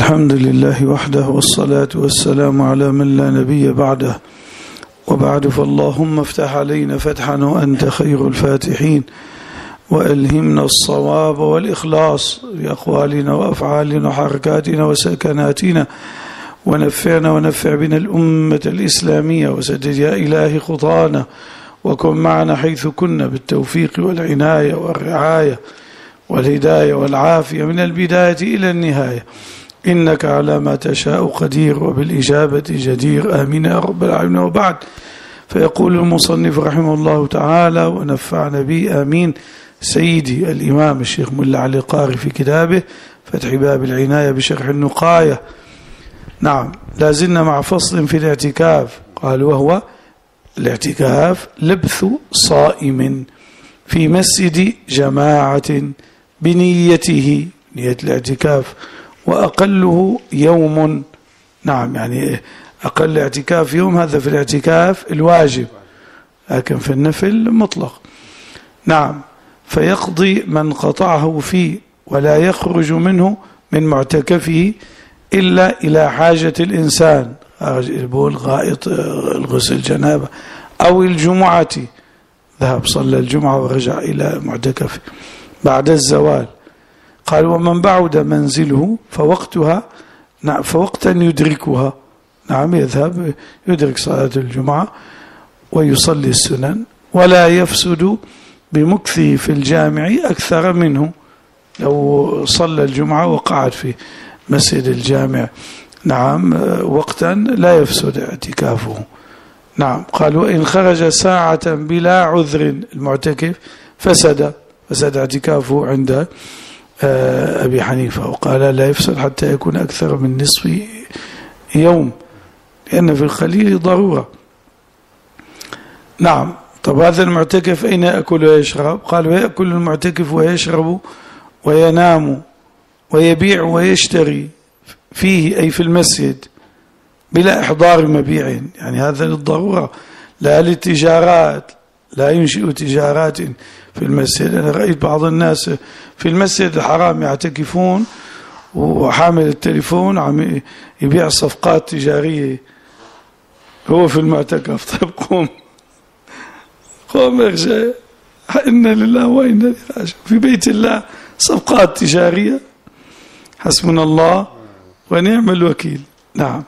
الحمد لله وحده والصلاة والسلام على من لا نبي بعده، وبعد فاللهم افتح علينا فتحا وأنت خير الفاتحين، وألهمنا الصواب والإخلاص في أقوالنا وأفعالنا وحركاتنا وسكناتنا، ونفعنا ونفع بنا الأمة الإسلامية، وسدد يا إلهي خطانا، وكن معنا حيث كنا بالتوفيق والعناية والرعاية والهداية والعافية من البداية إلى النهاية، إنك على ما تشاء قدير وبالإجابة جدير. آمين يا رب العالمين. وبعد، فيقول المصنف رحمه الله تعالى ونفعنا به آمين سيدي الإمام الشيخ ملا علي قاري في كتابه فتح باب العناية بشرح النقاية. نعم، لازلنا مع فصل في الاعتكاف. قال: وهو الاعتكاف لبث صائم في مسجد جماعة بنيته، نية الاعتكاف، وأقله يوم. نعم، يعني أقل اعتكاف يوم، هذا في الاعتكاف الواجب، لكن في النفل مطلق. نعم، فيقضي من قطعه فيه ولا يخرج منه من معتكفه إلا إلى حاجة الإنسان، البول، غائط، الغسل، جنابة، أو الجمعة، ذهب صلى الجمعة ورجع إلى معتكفه بعد الزوال. قال: ومن بعد منزله فوقتها، نعم، فوقتا يدركها، نعم، يذهب يدرك صلاة الجمعة ويصلي السنن، ولا يفسد بمكثه في الجامع أكثر منه. لو صلى الجمعة وقعد في مسجد الجامع، نعم، وقتا لا يفسد اعتكافه. نعم. قال: وإن خرج ساعة بلا عذر المعتكف فسد اعتكافه عند أبي حنيفة، وقال لا يفسد حتى يكون أكثر من نصف يوم، لأن في الخليل ضرورة. نعم. طب هذا المعتكف أين يأكل ويشرب؟ قال: ويأكل المعتكف ويشرب وينام ويبيع ويشتري فيه، أي في المسجد، بلا إحضار مبيع، يعني هذا للضرورة لا للتجارات، لا ينشئ تجارات في المسجد. أنا رأيت بعض الناس في المسجد الحرام يعتكفون وحامل التليفون عم يبيع صفقات تجارية هو في المعتكف. طيب قوم يخشى، إنا لله وإنا إليه راجعون، في بيت الله صفقات تجارية، حسبنا الله ونعم الوكيل. نعم.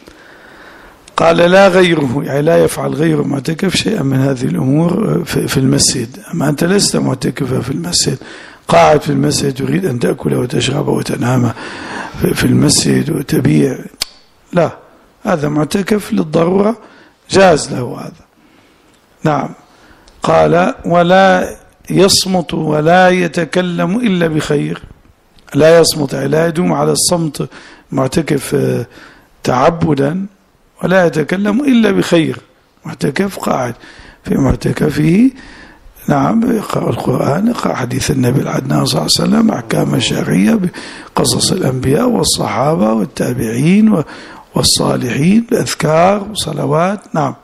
قال: لا غيره، يعني لا يفعل غير معتكف شيئا من هذه الأمور في المسجد. أما أنت لست معتكفا في المسجد، قاعد في المسجد تريد أن تأكل وتشرب وتنام في المسجد وتبيع، لا، هذا معتكف للضرورة، جاز له هذا. نعم. قال: ولا يصمت ولا يتكلم إلا بخير. لا يصمت، لا يدوم على الصمت معتكف تعبدا، ولا يتكلم إلا بخير، معتكف قاعد في معتكفه، نعم، يقرأ القرآن، يقرأ حديث النبي العدنان صلى الله عليه وسلم، أحكام الشرعية بقصص الأنبياء والصحابة والتابعين والصالحين، بأذكار وصلوات. نعم.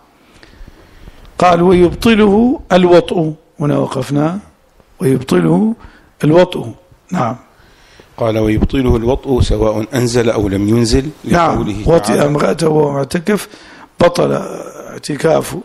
قال: ويبطله الوطء، هنا وقفنا، ويبطله الوطء. نعم. قال: ويبطله الوطء سواء أنزل أو لم ينزل، نعم، وطئ امرأته وهو معتكف بطل اعتكافه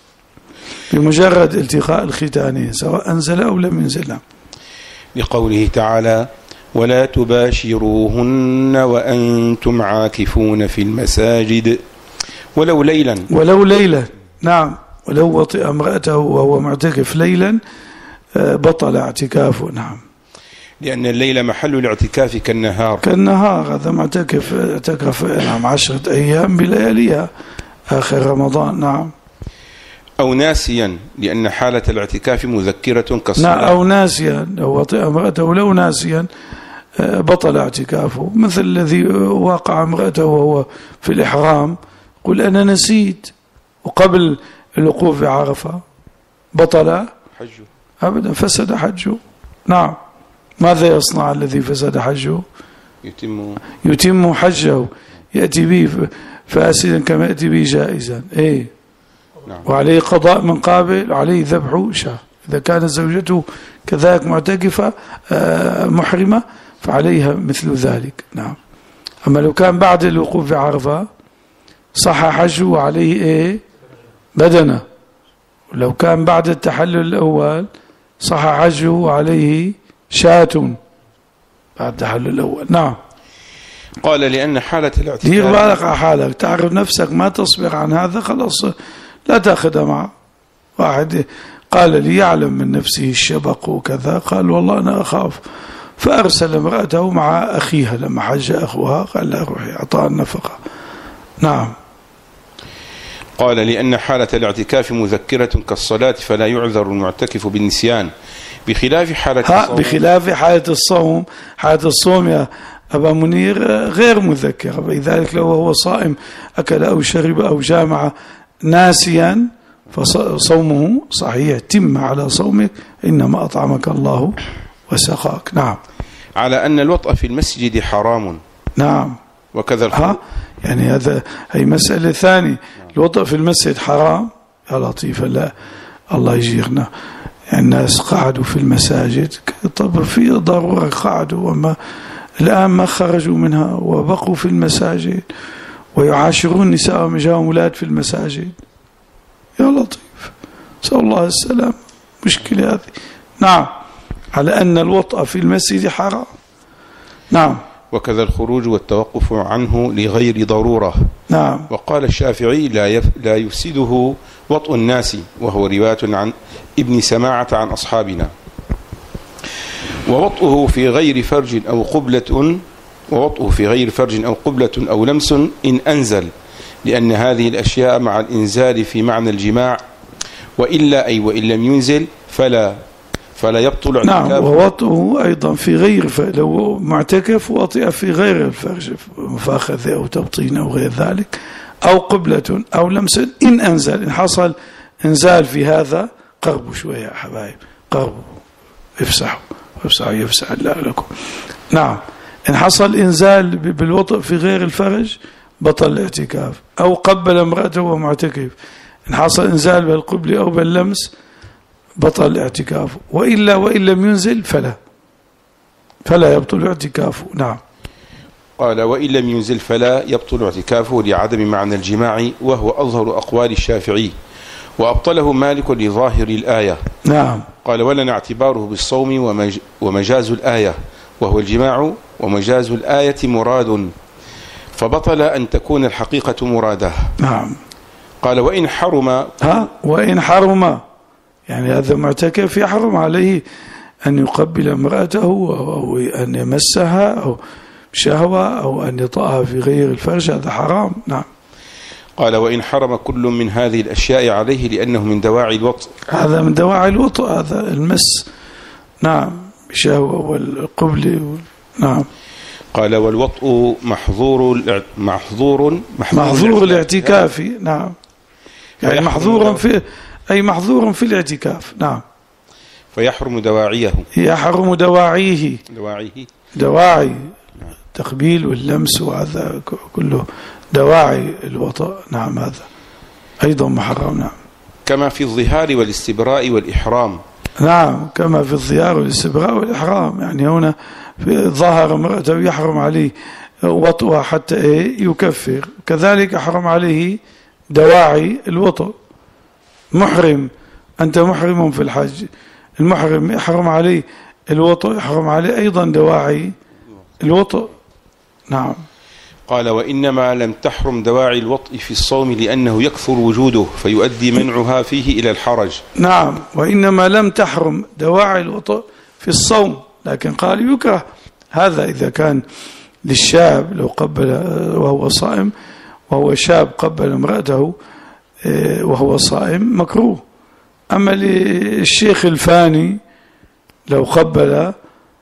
بمجرد التقاء الختانين سواء أنزل أو لم ينزل. لقوله تعالى: ولا تباشروهن وأنتم عاكفون في المساجد ولو ليلا. نعم، ولو وطئ امرأته وهو معتكف ليلا بطل اعتكافه. نعم، لأن الليل محل الاعتكاف كالنهار. هذا معتكف اعتكف 10 أيام بلياليها آخر رمضان. نعم. أو ناسيا، لأن حالة الاعتكاف مذكرة كالصلاة. نعم، أو ناسيا، لو وطئ امرأته لو ناسيا بطل اعتكافه، مثل الذي واقع امرأته وهو في الإحرام، قل أنا نسيت، وقبل الوقوف بعرفة بطل حجه أبدا، فسد حجه. نعم. ماذا يصنع الذي فسد حجه؟ يتم حجه، يأتي به فاسدا كما يأتي به جائزا. إيه؟ نعم. وعليه قضاء من قابل، وعليه ذبح شاة. إذا كانت زوجته كذلك معتكفة محرمة فعليها مثل ذلك. نعم. أما لو كان بعد الوقوف بعرفة صح حجه وعليه إيه؟ بدنة. ولو كان بعد التحلل الأول صح حجه وعليه شاة بعد التحلل الأول. نعم. قال لأن حالة الاعتكاف دير بالك على حالك، تعرف نفسك ما تصبر عن هذا خلاص لا تأخذها معه. واحد قال لي يعلم من نفسه الشبق وكذا، قال والله أنا أخاف، فأرسل امرأته مع أخيها لما حج أخوها قال لا روحي أعطاها النفقة. نعم. قال لأن حالة الاعتكاف مذكرة كالصلاة فلا يعذر المعتكف بالنسيان، بخلاف حالة الصوم. بخلاف حالة الصوم. حالة الصوم يا أبا منير غير مذكرة، لذلك لو هو صائم أكل أو شرب أو جامع ناسيا فصومه صحيح، تم على صومك، إنما أطعمك الله وسقاك. نعم. على أن الوطأ في المسجد حرام. نعم. وكذا يعني هي مسألة ثانية. الوطأ في المسجد حرام يا لطيف. لا الله يجيرنا. يعني الناس قعدوا في المساجد، طب في ضرورة قعدوا، وما الآن ما خرجوا منها وبقوا في المساجد ويعاشرون نساء ومجاهم أولاد في المساجد. يا لطيف، نسأل الله السلام. مشكلة هذه. نعم. على أن الوطأ في المسجد حرام. نعم. وكذا الخروج والتوقف عنه لغير ضرورة. نعم. وقال الشافعي لا يفسده وطء الناس، وهو رواية عن ابن سماعة عن أصحابنا. ووطئه في غير فرج أو قبلة أو لمس إن أنزل، لأن هذه الأشياء مع الإنزال في معنى الجماع، وإلا وإن لم ينزل فلا يبطل اعتكافه. نعم. ووطئه أيضا في غير لو معتكف وطئ في غير الفرج، مفاخذة أو تبطين أو غير ذلك، أو قبلة أو لمس إن أنزل. إن حصل إنزال في هذا قربوا شوية يا حبايب، قربوا، افسحوا يفسح الله لكم. نعم. إن حصل إنزال بالوطئ في غير الفرج بطل الاعتكاف. أو قبل امرأته وهو معتكف، إن حصل إنزال بالقبل أو باللمس بطل الاعتكاف. وإلا وإن لم ينزل فلا يبطل اعتكافه. نعم. قال وإن لم ينزل فلا يبطل اعتكافه لعدم معنى الجماع، وهو أظهر أقوال الشافعي، وأبطله مالك لظاهر الآية. نعم. قال ولنا اعتباره بالصوم ومجاز الآية، وهو الجماع، ومجاز الآية مراد، فبطل أن تكون الحقيقة مراده. نعم. قال وإن حرم يعني هذا معتكف يحرم عليه أن يقبل امرأته أو أن يمسها أو شهوة أو أن يطأها في غير الفرج، هذا حرام. نعم. قال وإن حرم كل من هذه الأشياء عليه لأنه من دواعي الوطء. هذا من دواعي الوطء، هذا المس. نعم. بشهوة والقبل. نعم. قال والوطء محظور الاعتكاف. نعم. يعني محظور في الاعتكاف. نعم. فيحرم دواعيه. يحرم دواعي التقبيل واللمس، وهذا كله دواعي الوطء. نعم. هذا أيضا محرم. نعم. كما في الظهار والاستبراء والإحرام. نعم. كما في الظهار والاستبراء والإحرام. يعني هنا في ظهر امرأته يحرم عليه وطئها حتى يكفر، كذلك يحرم عليه دواعي الوطء. محرم، أنت محرم في الحج، المحرم يحرم عليه الوطء، يحرم عليه أيضا دواعي الوطء. نعم. قال وإنما لم تحرم دواعي الوطء في الصوم لأنه يكثر وجوده فيؤدي منعها فيه إلى الحرج. نعم. وإنما لم تحرم دواعي الوطء في الصوم، لكن قال يكره هذا إذا كان للشاب لو قبل وهو صائم، وهو شاب قبل امرأته وهو صائم مكروه. أما للشيخ الفاني لو قبل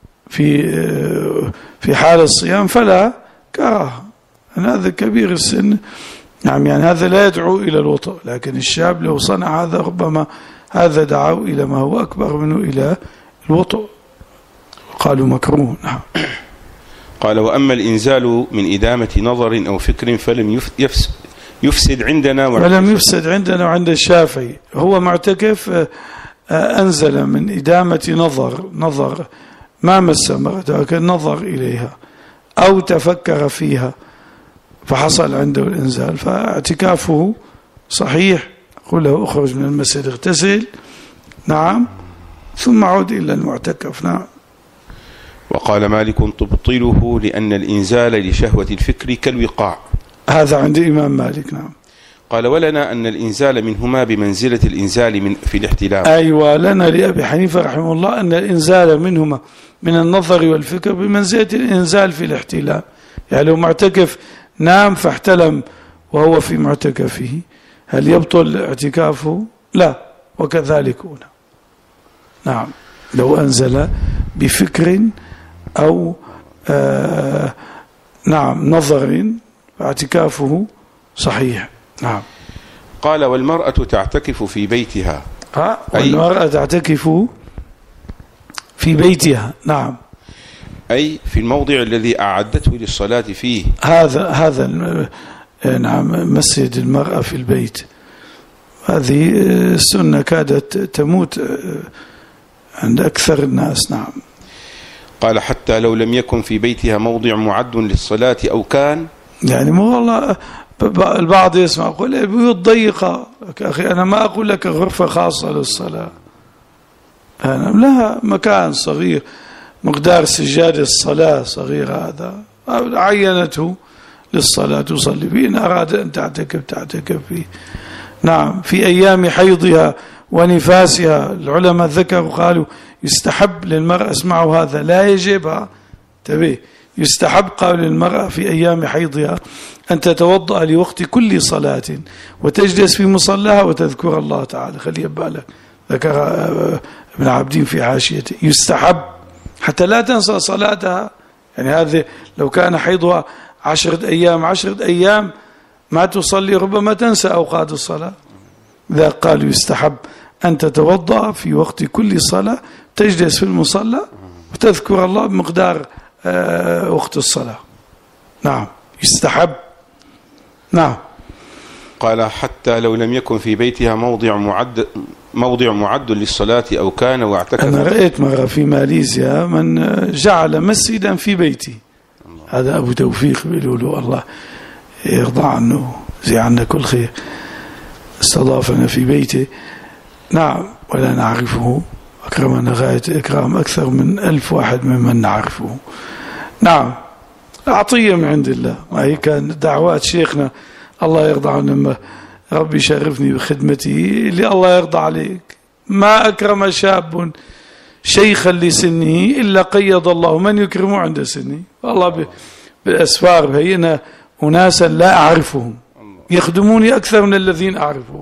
في حال الصيام فلا كراهة، هذا كبير السن. نعم. يعني هذا لا يدعو إلى الوطء، لكن الشاب لو صنع هذا ربما هذا دعوا إلى ما هو أكبر منه، إلى الوطء، قالوا مكروه. نعم. قال وأما الإنزال من إدامة نظر أو فكر فلم يفسد عندنا وعند الشافعي. هو معتكف أنزل من إدامة نظر ما مس امرأته لكن نظر إليها، أو تفكر فيها فحصل عنده الإنزال فاعتكافه صحيح. قل له اخرج من المسجد اغتسل، نعم، ثم عود إلى المعتكف. نعم. وقال مالك تبطله لأن الإنزال لشهوة الفكر كالوقاع. هذا عند الإمام مالك. نعم. قال ولنا أن الإنزال منهما بمنزلة الإنزال في الاحتلام. أيوة، لنا لأبي حنيفة رحمه الله أن الإنزال منهما من النظر والفكر بمنزلة الإنزال في الاحتلام. يعني لو معتكف نام فاحتلم وهو في معتكفه، هل يبطل اعتكافه؟ لا. وكذلك هنا. نعم، لو أنزل بفكر أو نعم نظر اعتكافه صحيح. نعم. قال والمرأة تعتكف في بيتها. والمرأة تعتكف في بيتها. نعم، أي في الموضع الذي أعدته للصلاة فيه. هذا نعم مسجد المرأة في البيت. هذه السنة كادت تموت عند أكثر الناس. نعم. قال حتى لو لم يكن في بيتها موضع معد للصلاة أو كان، يعني مو والله البعض يسمع يقول البيوت ضيقة. أخي أنا ما أقول لك غرفة خاصة للصلاة، أنا لها مكان صغير مقدار سجادة الصلاة صغير، هذا عينته للصلاة تصلي فيه. إن أراد أن تعتكف فيه. نعم. في أيام حيضها ونفاسها العلماء ذكروا قالوا يستحب للمرأة، اسمعوا هذا لا يجب، تبيه، يستحب قال للمرأة في أيام حيضها أن تتوضأ لوقت كل صلاة وتجلس في مصلاها وتذكر الله تعالى. خلي بالك، ذكر ابن عابدين في حاشيته يستحب حتى لا تنسى صلاتها. يعني هذه لو كان حيضها 10 أيام ما تصلي ربما تنسى أوقات الصلاة. إذا قالوا يستحب أن تتوضأ في وقت كل صلاة، تجلس في المصلى وتذكر الله بمقدار وقت الصلاة. نعم، يستحب. نعم. قال حتى لو لم يكن في بيتها موضع معد للصلاة أو كان واعتكف. أنا رأيت مرة في ماليزيا من جعل مسجدا في بيتي. هذا أبو توفيق بيقولوا له الله يرضى عنه زي عنا كل خير، استضافنا في بيته. نعم، ولا نعرفه، أكرمنا غاية إكرام، أكثر من 1000 واحد ممن نعرفه. نعم، عطية من عند الله. ما هي كان دعوات شيخنا الله يرضى عنه، ربي شرفني بخدمتي اللي الله يرضى عليك. ما أكرم شاب شيخا لسنه إلا قيض الله من يكرمه عند سنه. والله بالأسفار بهينا أناسا لا أعرفهم يخدموني أكثر من الذين أعرفهم.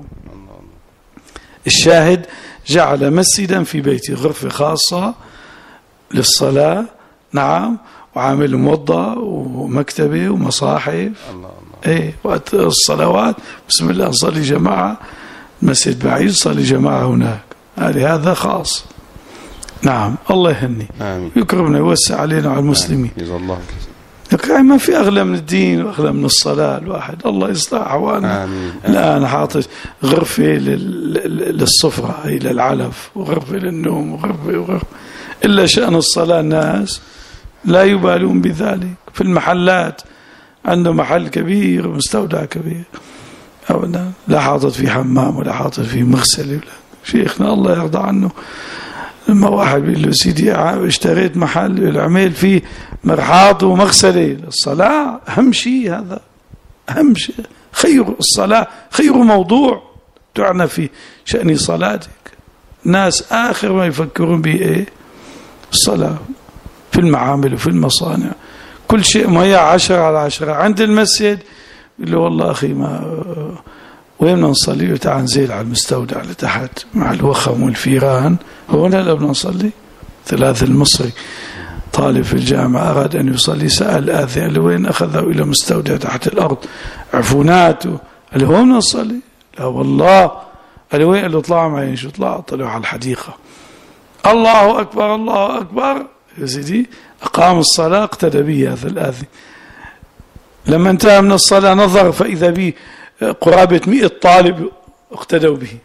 الشاهد جعل مسجدا في بيتي، غرفة خاصة للصلاة. نعم، وعامل موضع ومكتبة ومصاحف. ايه، وقت الصلوات بسم الله نصلي جماعة، مسجد بعيد صلي جماعة هناك. هذا خاص. نعم، الله يهني يكرمنا ويوسع علينا وعلى المسلمين. ما في أغلى من الدين وأغلى من الصلاة. الواحد الله يصلح أحوالنا. الآن حاطط غرفة للصفرة هي للعلف، وغرفة للنوم، وغرفة إلا شأن الصلاة الناس لا يبالون بذلك. في المحلات عنده محل كبير ومستودع كبير، أبدا لا حاطط فيه حمام ولا حاطط فيه مغسل. شيخنا الله يرضى عنه لما واحد بيقول له سيدي اشتريت محل العميل فيه مرحاض ومغسلة، الصلاة أهم شيء، هذا أهم شيء. خير الصلاة خير موضوع تعنى في شأن صلاتك. الناس آخر ما يفكرون به إيه؟ الصلاة. في المعامل وفي المصانع كل شيء ما هي 10/10. عند المسجد يقول له والله أخي ما وين نصلي؟ وتعال نزيل على المستودع لتحت مع الوخم والفيران، هنا لا بنصلي. 3 المصري طالب في الجامعة أراد أن يصلي، سأل آذن قال له وين؟ أخذه إلى مستودع تحت الأرض عفونات، قال له هون نصلي؟ لا والله. قال له وين؟ قال له اطلع معي. شو طلع؟ طلعوا على الحديقة. الله أكبر الله أكبر يا سيدي، أقام الصلاة، اقتدى به هذا الآذن. لما انتهى من الصلاة نظر فإذا به قرابة 100 طالب اقتدوا به.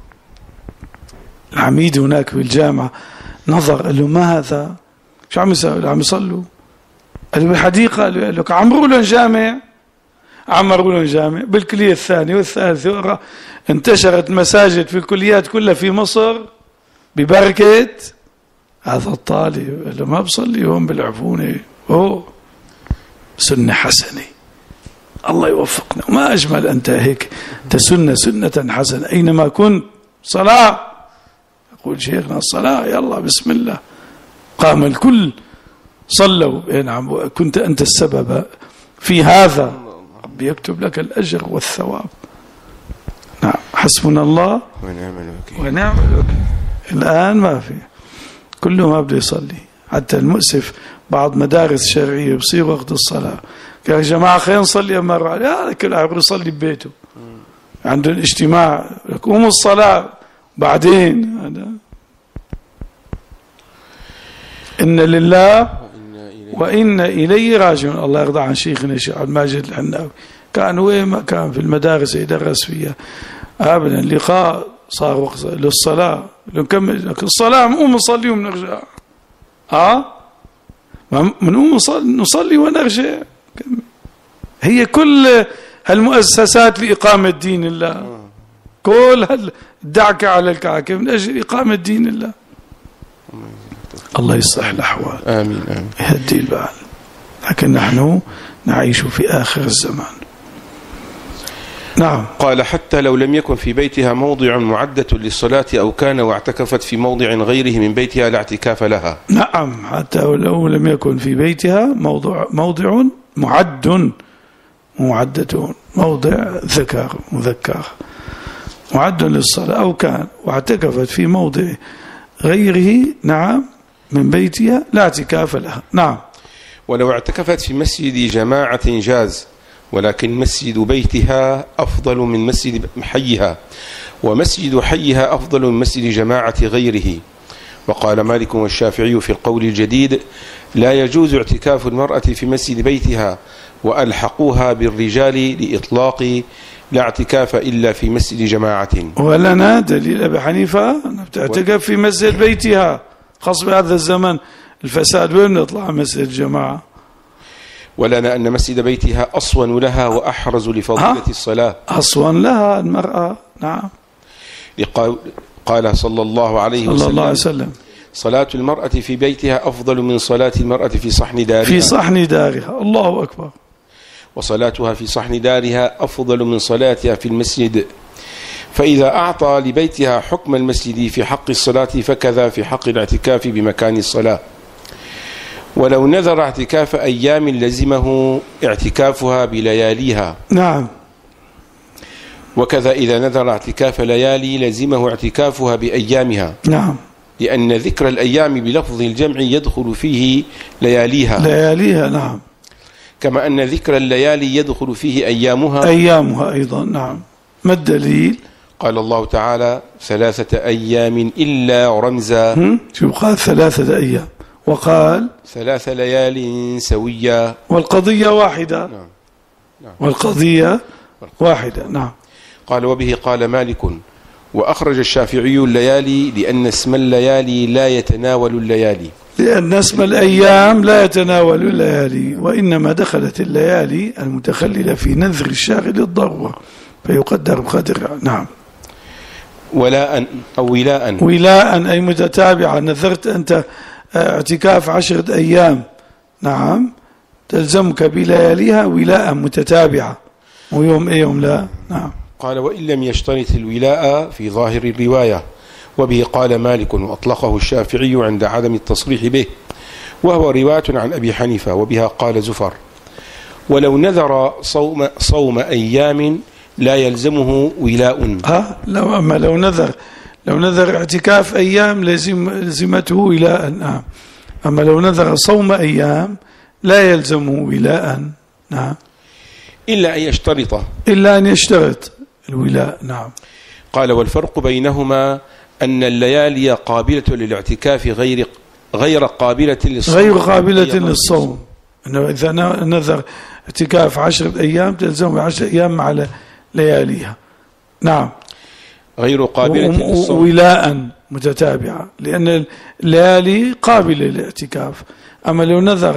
العميد هناك في الجامعة نظر قال له ما هذا؟ شو عم يسوي؟ عم يصلوا. بالحديقة قال لك عمروا لهم جامع، عمروا لهم جامع. بالكلية الثانية والثالثة انتشرت مساجد في الكليات كلها في مصر ببركة هذا الطالب اللي ما بصلي هون بالعفونة. سنة حسنة، الله يوفقنا. وما أجمل أنت هيك تسن سنة حسنة أينما كنت. صلاة يقول شيخنا الصلاة يلا بسم الله، قام الكل صلوا. نعم، كنت أنت السبب في هذا، رب يكتب لك الأجر والثواب. نعم، حسبنا الله ونعم الوكيل. الآن ما في، كله ما بده يصلي. حتى المؤسف بعض مدارس شرعية بصير وقت الصلاة يا جماعة خلينا نصلي مرة، لا كل واحد يصلي ببيته، عندهم اجتماع قوموا الصلاة بعدين. هذا إن لله وإن إليه راجعون. الله يرضى عن شيخنا الشيخ عبد الماجد الحناوي، كان وين ما كان في المدارس يدرس فيها أبدا لقاء صار وقت للصلاة، نكمل الصلاة نقوم نصلي ونرجع. نقوم نصلي ونرجع. هي كل هالمؤسسات لإقامة دين الله، كل الدعكة على الكعكة من أجل إقامة دين الله. الله يصلح الأحوال، آمين آمين، يهدي البال. لكن نحن نعيش في آخر الزمان. نعم. قال حتى لو لم يكن في بيتها موضع معدة للصلاة أو كان واعتكفت في موضع غيره من بيتها لا اعتكاف لها. نعم، حتى لو لم يكن في بيتها موضع معد معدة، موضع مذكر معد للصلاة أو كان واعتكفت في موضع غيره نعم من بيتها لا اعتكاف لها. نعم. ولو اعتكفت في مسجد جماعة جاز، ولكن مسجد بيتها أفضل من مسجد حيها، ومسجد حيها أفضل من مسجد جماعة غيره. وقال مالك والشافعي في القول الجديد لا يجوز اعتكاف المرأة في مسجد بيتها، وألحقوها بالرجال لإطلاق لا اعتكاف إلا في مسجد جماعة. ولنا دليل أبي حنيفة تعتكف في مسجد بيتها، خاص بهذا الزمن الفساد وين نطلع مسجد الجماعة. ولنا أن مسجد بيتها أصون لها وأحرز لفضيلة الصلاة. أصون لها المرأة. نعم. قال صلى الله عليه وسلم صلاة المرأة في بيتها أفضل من صلاة المرأة في صحن دارها. في صحن دارها، الله أكبر. وصلاتها في صحن دارها أفضل من صلاتها في المسجد. فإذا أعطى لبيتها حكم المسجد في حق الصلاة فكذا في حق الاعتكاف بمكان الصلاة. ولو نذر اعتكاف أيام لزمه اعتكافها بلياليها. نعم. وكذا إذا نذر اعتكاف ليالي لزمه اعتكافها بأيامها. نعم. لأن ذكر الأيام بلفظ الجمع يدخل فيه لياليها. نعم. كما أن ذكر الليالي يدخل فيه أيامها أيضا. نعم. ما الدليل؟ قال الله تعالى 3 أيام إلا رمزا. شو قال 3 أيام؟ وقال 3 ليال سويا، والقضية واحدة. نعم. والقضية واحدة. نعم. قال وبه قال مالك وأخرج الشافعي الليالي لأن اسم الليالي لا يتناول الليالي، لأن اسم الأيام لا يتناول الليالي، وإنما دخلت الليالي المتخللة في نذر الشاغل الضرورة فيقدر بقدر. نعم. ولاء أو ولاء أي متتابعة. نذرت أنت اعتكاف 10 أيام، نعم، تلزمك بلياليها ولاء متتابعة، ويوم يوم لا. نعم. قال وإن لم يشترط الولاء في ظاهر الرواية، وبه قال مالك وأطلقه الشافعي عند عدم التصريح به، وهو رواية عن أبي حنيفة، وبها قال زفر. ولو نذر صوم أيام لا يلزمه ولاء. لو نذر اعتكاف أيام لزمته ولاء. نعم. أما لو نذر صوم أيام لا يلزمه ولاء. نعم. إلا أن يشترط الولاء. نعم. قال والفرق بينهما أن الليالي قابلة للاعتكاف غير قابلة للصوم. إنه إذا نذر اعتكاف 10 أيام تلزم 10 أيام مع لياليها. نعم. غير قابلة للصوم ولاء متتابعة، لأن الليالي قابلة للاعتكاف. أما لو نذر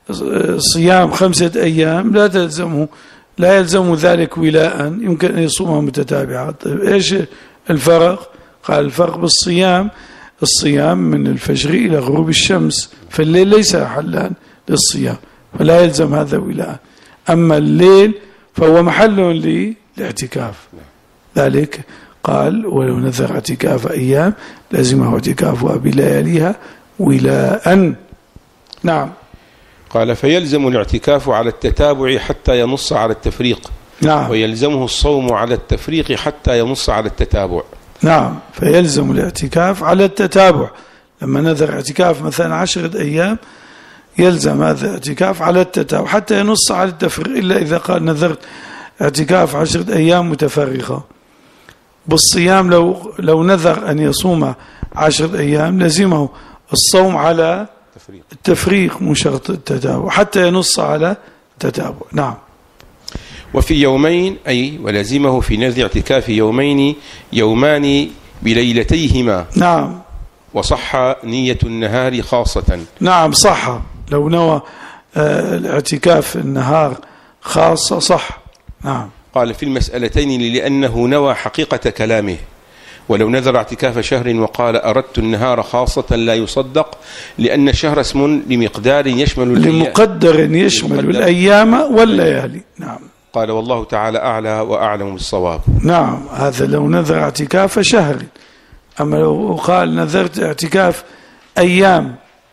صيام 5 أيام لا يلزمه ذلك ولاء، يمكن أن يصومها متتابعة. طيب إيش الفرق؟ قال الفرق بالصيام، الصيام من الفجر إلى غروب الشمس، فالليل ليس حلا للصيام فلا يلزم هذا ولاء. أما الليل فهو محل للاعتكاف، ذلك قال ولو نذر اعتكاف أيام لازمه اعتكافها بلياليها ولاء. نعم. قال فيلزم الاعتكاف على التتابع حتى ينص على التفريق. نعم. ويلزمه الصوم على التفريق حتى ينص على التتابع. نعم. فيلزم الاعتكاف على التتابع، لما نذر اعتكاف مثلا 10 أيام يلزم هذا الاعتكاف على التتابع حتى ينص على التفريق، إلا إذا قال نذرت اعتكاف 10 أيام متفرقة. بالصيام لو نذر أن يصوم 10 أيام لزمه الصوم على التفريق مو شرط التتابع حتى ينص على التتابع. نعم. وفي يومين أي ولزمه في نذر اعتكاف يومان بليلتيهما. نعم. وصح نية النهار خاصة. نعم صح، لو نوى الاعتكاف النهار خاصة صح. نعم. قال في المسألتين لأنه نوى حقيقة كلامه، ولو نذر اعتكاف شهر وقال أردت النهار خاصة لا يصدق، لأن الشهر اسم لمقدار يشمل لمقدر يشمل الأيام والليالي. نعم. قال والله تعالى أعلى وأعلم بالصواب. نعم. هذا لو نذر اعتكاف شهر. أما لو قال نذرت اعتكاف أيام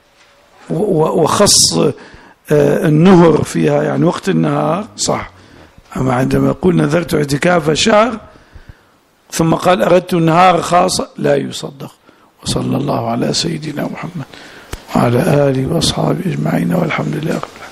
وخص النهر فيها يعني وقت النهار صح. أما عندما يقول نذرت اعتكاف شهر ثم قال أردت النهار خاصة لا يصدق. وصلى الله على سيدنا محمد وعلى آله وأصحابه أجمعين والحمد لله رب العالمين.